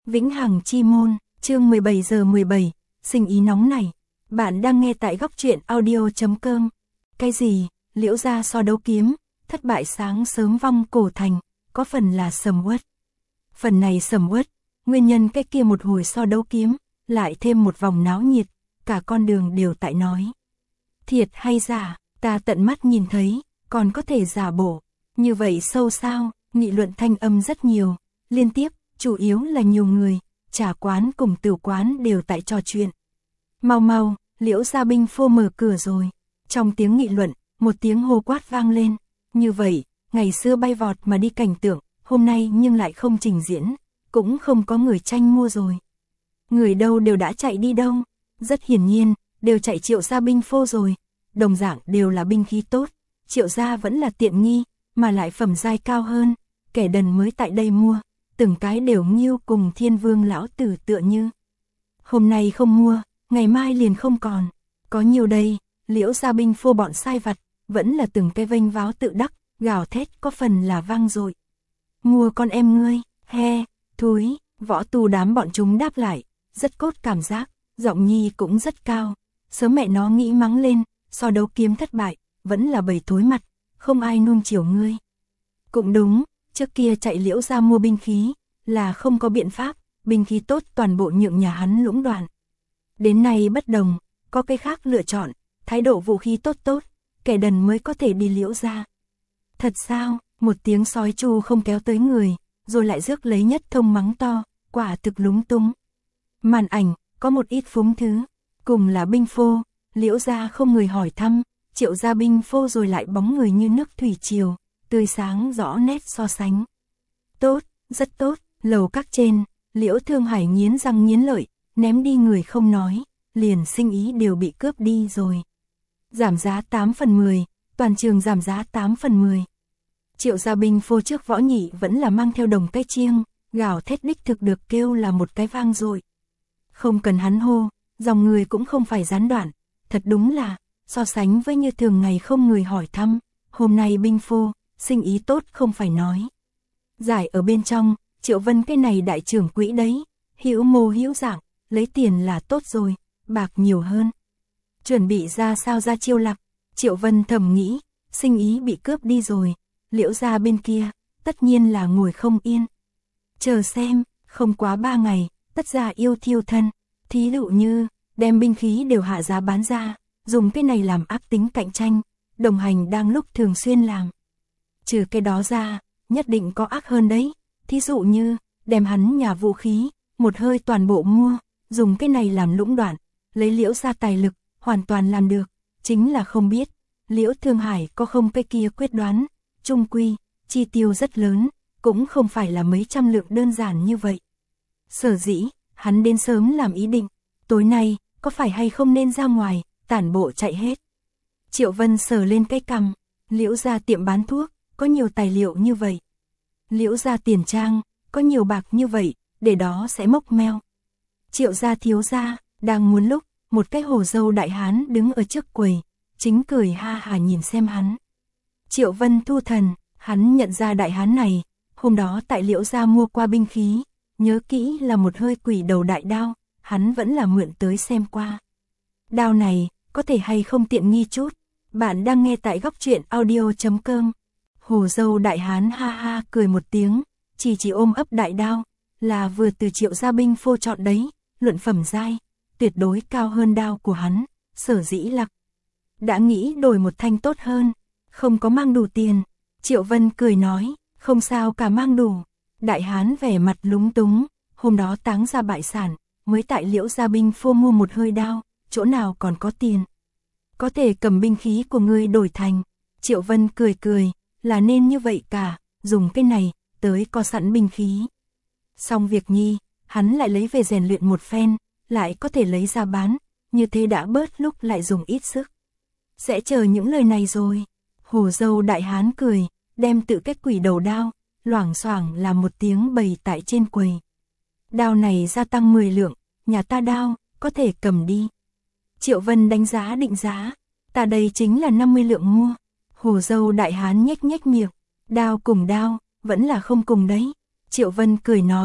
Vĩnh Hằng Chi Môn, chương 17 giờ 17, sinh ý nóng này. Bạn đang nghe tại góc truyện audio.com. Cái gì, Liễu gia so đấu kiếm, thất bại sáng sớm vong cổ thành, có phần là sầm uất. Phần này sầm uất, nguyên nhân cái kia một hồi so đấu kiếm, lại thêm một vòng náo nhiệt, cả con đường đều tại nói. Thiệt hay giả, ta tận mắt nhìn thấy, còn có thể giả bộ, như vậy sâu sao, nghị luận thanh âm rất nhiều, liên tiếp, chủ yếu là nhiều người, trà quán cùng tử quán đều tại trò chuyện. Mau mau, Liễu gia binh phô mở cửa rồi. Trong tiếng nghị luận, một tiếng hô quát vang lên. Như vậy, ngày xưa bay vọt mà đi cảnh tượng, hôm nay nhưng lại không trình diễn, cũng không có người tranh mua rồi. Người đâu đều đã chạy đi đâu, rất hiển nhiên, đều chạy Triệu gia binh phô rồi. Đồng dạng đều là binh khí tốt, Triệu gia vẫn là tiện nghi, mà lại phẩm giai cao hơn, kẻ đần mới tại đây mua. Từng cái đều nghiêu cùng Thiên Vương lão tử tựa như. Hôm nay không mua, ngày mai liền không còn. Có nhiều đây, Liễu gia binh phô bọn sai vặt, vẫn là từng cái vênh váo tự đắc, gào thét có phần là vang dội. Mua con em ngươi, he, thúi, võ tù đám bọn chúng đáp lại, rất cốt cảm giác, giọng nhi cũng rất cao. Sớm mẹ nó nghĩ mắng lên, so đấu kiếm thất bại, vẫn là bầy thối mặt, không ai nuông chiều ngươi. Cũng đúng. Trước kia chạy Liễu gia mua binh khí, là không có biện pháp, binh khí tốt toàn bộ nhượng nhà hắn lũng đoạn. Đến nay bất đồng, có cái khác lựa chọn, thái độ vũ khí tốt tốt, kẻ đần mới có thể đi Liễu gia. Thật sao, một tiếng sói chu không kéo tới người, rồi lại rước lấy Nhất Thông mắng to, quả thực lúng túng. Màn ảnh, có một ít phúng thứ, cùng là binh phô, Liễu gia không người hỏi thăm, Triệu gia binh phô rồi lại bóng người như nước thủy triều. Tươi sáng rõ nét so sánh. Tốt, rất tốt, lầu các trên, Liễu Thương Hải nghiến răng nghiến lợi, ném đi người không nói, liền sinh ý đều bị cướp đi rồi. Giảm giá 8 phần 10, toàn trường giảm giá 8 phần 10. Triệu gia binh phô trước võ nhị vẫn là mang theo đồng cái chiêng, gào thét đích thực được kêu là một cái vang dội. Không cần hắn hô, dòng người cũng không phải gián đoạn, thật đúng là, so sánh với như thường ngày không người hỏi thăm, hôm nay binh phô, sinh ý tốt không phải nói. Giải ở bên trong, Triệu Vân cái này đại trưởng quỹ đấy, hữu mô hữu dạng, lấy tiền là tốt rồi, bạc nhiều hơn. Chuẩn bị ra sao ra chiêu lạc, Triệu Vân thầm nghĩ, sinh ý bị cướp đi rồi, Liễu gia bên kia, tất nhiên là ngồi không yên. Chờ xem, không quá 3 ngày, tất ra yêu thiêu thân, thí dụ như, đem binh khí đều hạ giá bán ra, dùng cái này làm ác tính cạnh tranh, đồng hành đang lúc thường xuyên làm. Trừ cái đó ra, nhất định có ác hơn đấy, thí dụ như, đem hắn nhà vũ khí, một hơi toàn bộ mua, dùng cái này làm lũng đoạn, lấy Liễu gia tài lực, hoàn toàn làm được, chính là không biết, Liễu Thương Hải có không cái kia quyết đoán, trung quy, chi tiêu rất lớn, cũng không phải là mấy trăm lượng đơn giản như vậy. Sở dĩ, hắn đến sớm làm ý định, tối nay, có phải hay không nên ra ngoài, tản bộ chạy hết. Triệu Vân sờ lên cái cằm, Liễu gia tiệm bán thuốc, có nhiều tài liệu như vậy. Liễu gia tiền trang, có nhiều bạc như vậy, để đó sẽ mốc meo. Triệu gia thiếu gia, đang muốn lúc, một cái hồ dâu đại hán đứng ở trước quầy, chính cười ha hà nhìn xem hắn. Triệu Vân thu thần, hắn nhận ra đại hán này, hôm đó tại Liễu gia mua qua binh khí, nhớ kỹ là một hơi quỷ đầu đại đao, hắn vẫn là mượn tới xem qua. Đao này, có thể hay không tiện nghi chút, bạn đang nghe tại góc truyện audio.com. Hồ dâu đại hán ha ha cười một tiếng, chỉ ôm ấp đại đao, là vừa từ Triệu gia binh phô chọn đấy, luận phẩm giai, tuyệt đối cao hơn đao của hắn, sở dĩ lạc. Đã nghĩ đổi một thanh tốt hơn, không có mang đủ tiền, Triệu Vân cười nói, không sao cả mang đủ. Đại hán vẻ mặt lúng túng, hôm đó táng ra bại sản, mới tại Liễu gia binh phô mua một hơi đao, chỗ nào còn có tiền. Có thể cầm binh khí của ngươi đổi thành, Triệu Vân cười cười, là nên như vậy cả, dùng cái này, tới có sẵn binh khí. Xong việc nhi, hắn lại lấy về rèn luyện một phen, lại có thể lấy ra bán, như thế đã bớt lúc lại dùng ít sức. Sẽ chờ những lời này rồi. Hồ dâu đại hán cười, đem tự cái quỷ đầu đao, loảng xoảng làm một tiếng bày tại trên quầy. Đao này gia tăng 10 lượng, nhà ta đao, có thể cầm đi. Triệu Vân đánh giá định giá, ta đây chính là 50 lượng mua. Hồ dâu đại hán nhếch nhếch miệng, đao cùng đao, vẫn là không cùng đấy. Triệu Vân cười nói,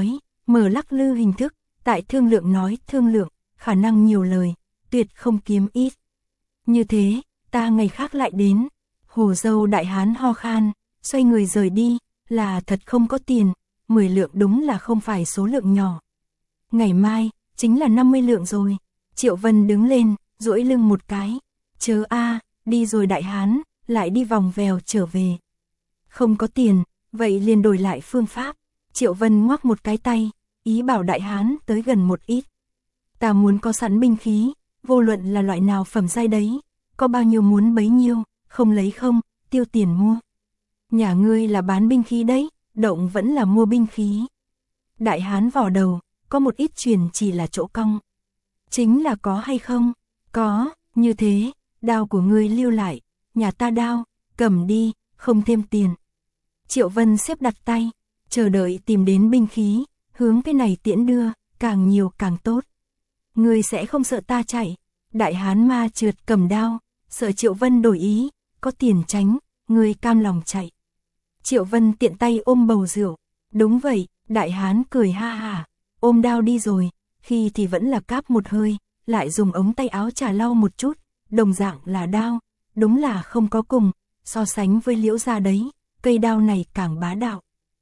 mở lắc lư hình thức, tại thương lượng nói thương lượng, khả năng nhiều lời, tuyệt không kiếm ít. Như thế, ta ngày khác lại đến. Hồ dâu đại hán ho khan, xoay người rời đi, là thật không có tiền, 10 lượng đúng là không phải số lượng nhỏ. Ngày mai, chính là 50 lượng rồi. Triệu Vân đứng lên, duỗi lưng một cái. Chớ a, đi rồi đại hán, lại đi vòng vèo trở về. Không có tiền, vậy liền đổi lại phương pháp. Triệu Vân ngoắc một cái tay, ý bảo đại hán tới gần một ít. Ta muốn có sẵn binh khí, vô luận là loại nào phẩm giai đấy, có bao nhiêu muốn bấy nhiêu, không lấy không, tiêu tiền mua. Nhà ngươi là bán binh khí đấy, động vẫn là mua binh khí. Đại hán vò đầu, có một ít truyền chỉ là chỗ cong. Chính là có hay không? Có, như thế, đao của ngươi lưu lại, nhà ta đao, cầm đi, không thêm tiền. Triệu Vân xếp đặt tay, chờ đợi tìm đến binh khí, hướng cái này tiễn đưa, càng nhiều càng tốt. Ngươi sẽ không sợ ta chạy. Đại hán ma trượt cầm đao, sợ Triệu Vân đổi ý, có tiền tránh, ngươi cam lòng chạy. Triệu Vân tiện tay ôm bầu rượu, đúng vậy, đại hán cười ha ha, ôm đao đi rồi, khi thì vẫn là cáp một hơi, lại dùng ống tay áo trà lau một chút, đồng dạng là đao, đúng là không có cùng, so sánh với Liễu gia đấy, cây đao này càng bá đạo.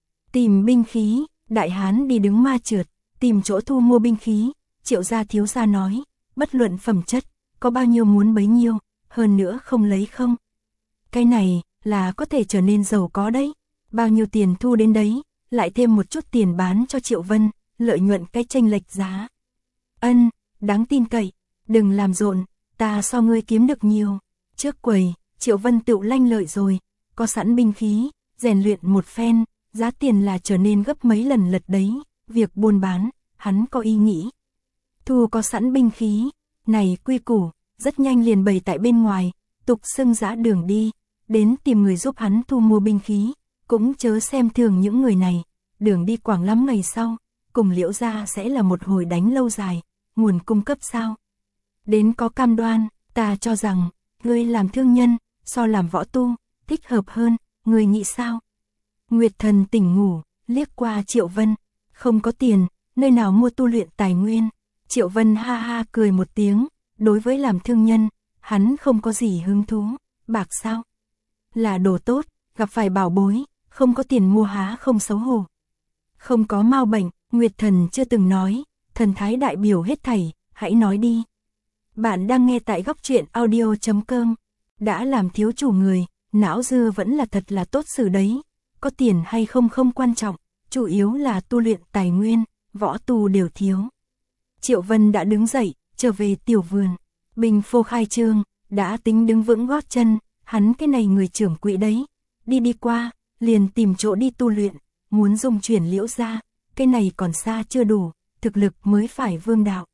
Tìm binh khí, đại hán đi đứng ma trượt, tìm chỗ thu mua binh khí, Triệu gia thiếu gia nói, bất luận phẩm chất, có bao nhiêu muốn bấy nhiêu, hơn nữa không lấy không. Cái này, là có thể trở nên giàu có đấy, bao nhiêu tiền thu đến đấy, lại thêm một chút tiền bán cho Triệu Vân, lợi nhuận cái chênh lệch giá. Ân, đáng tin cậy, đừng làm rộn, ta so ngươi kiếm được nhiều. Trước quầy, Triệu Vân tự lanh lợi rồi, có sẵn binh khí, rèn luyện một phen, giá tiền là trở nên gấp mấy lần lật đấy, việc buôn bán, hắn có ý nghĩ. Thu có sẵn binh khí, này quy củ, rất nhanh liền bày tại bên ngoài, tục xưng giã đường đi, đến tìm người giúp hắn thu mua binh khí, cũng chớ xem thường những người này, đường đi quảng lắm ngày sau, cùng Liễu gia sẽ là một hồi đánh lâu dài, nguồn cung cấp sao. Đến có cam đoan, ta cho rằng, ngươi làm thương nhân, so làm võ tu, thích hợp hơn, ngươi nghĩ sao? Nguyệt Thần tỉnh ngủ, liếc qua Triệu Vân, không có tiền, nơi nào mua tu luyện tài nguyên. Triệu Vân ha ha cười một tiếng, đối với làm thương nhân, hắn không có gì hứng thú, bạc sao? Là đồ tốt, gặp phải bảo bối, không có tiền mua há không xấu hổ. Không có mau bệnh, Nguyệt Thần chưa từng nói, thần thái đại biểu hết thảy, hãy nói đi. Bạn đang nghe tại góc truyện audio.com, đã làm thiếu chủ người, não dưa vẫn là thật là tốt xử đấy, có tiền hay không không quan trọng, chủ yếu là tu luyện tài nguyên, võ tu đều thiếu. Triệu Vân đã đứng dậy, trở về tiểu vườn, bình phô khai trương, đã tính đứng vững gót chân, hắn cái này người trưởng quỹ đấy, đi qua, liền tìm chỗ đi tu luyện, muốn dùng chuyển Liễu gia, cái này còn xa chưa đủ, thực lực mới phải vương đạo.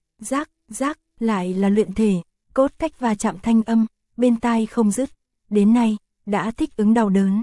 Rác, lại là luyện thể, cốt cách va chạm thanh âm, bên tai không dứt, đến nay, đã thích ứng đau đớn.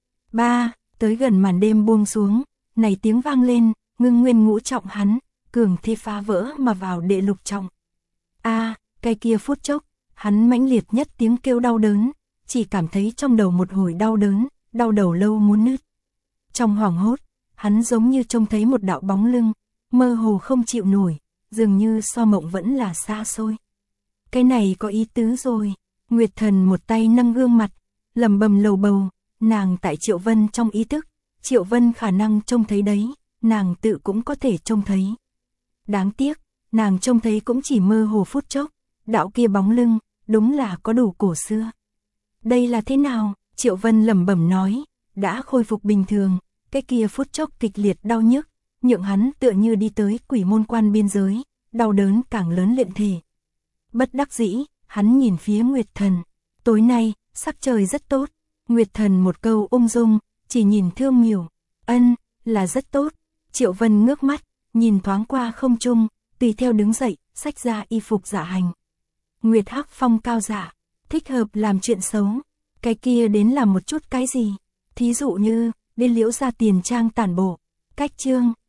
Tới gần màn đêm buông xuống, này tiếng vang lên, ngưng nguyên ngũ trọng hắn, cường thi phá vỡ mà vào đệ lục trọng. Cái kia phút chốc, hắn mãnh liệt nhất tiếng kêu đau đớn, chỉ cảm thấy trong đầu một hồi đau đớn, đau đầu lâu muốn nứt. Trong hoảng hốt, hắn giống như trông thấy một đạo bóng lưng, mơ hồ không chịu nổi, dường như so mộng vẫn là xa xôi. Cái này có ý tứ rồi, Nguyệt Thần một tay nâng gương mặt, lẩm bẩm lầu bầu, nàng tại Triệu Vân trong ý thức, Triệu Vân khả năng trông thấy đấy, nàng tự cũng có thể trông thấy. Đáng tiếc, nàng trông thấy cũng chỉ mơ hồ phút chốc, đạo kia bóng lưng, đúng là có đủ cổ xưa. Đây là thế nào? Triệu Vân lẩm bẩm nói, đã khôi phục bình thường, cái kia phút chốc kịch liệt đau nhức, nhượng hắn tựa như đi tới quỷ môn quan biên giới, đau đớn càng lớn luyện thể. Bất đắc dĩ, hắn nhìn phía Nguyệt Thần, tối nay, sắc trời rất tốt, Nguyệt Thần một câu ung dung, chỉ nhìn Thương Miểu, ân, là rất tốt. Triệu Vân ngước mắt, nhìn thoáng qua không trung, tùy theo đứng dậy, xách ra y phục dạ hành. Nguyệt Hắc phong cao dạ, thích hợp làm chuyện xấu, cái kia đến làm một chút cái gì, thí dụ như, đến Liễu gia tiền trang tản bộ, cách chương.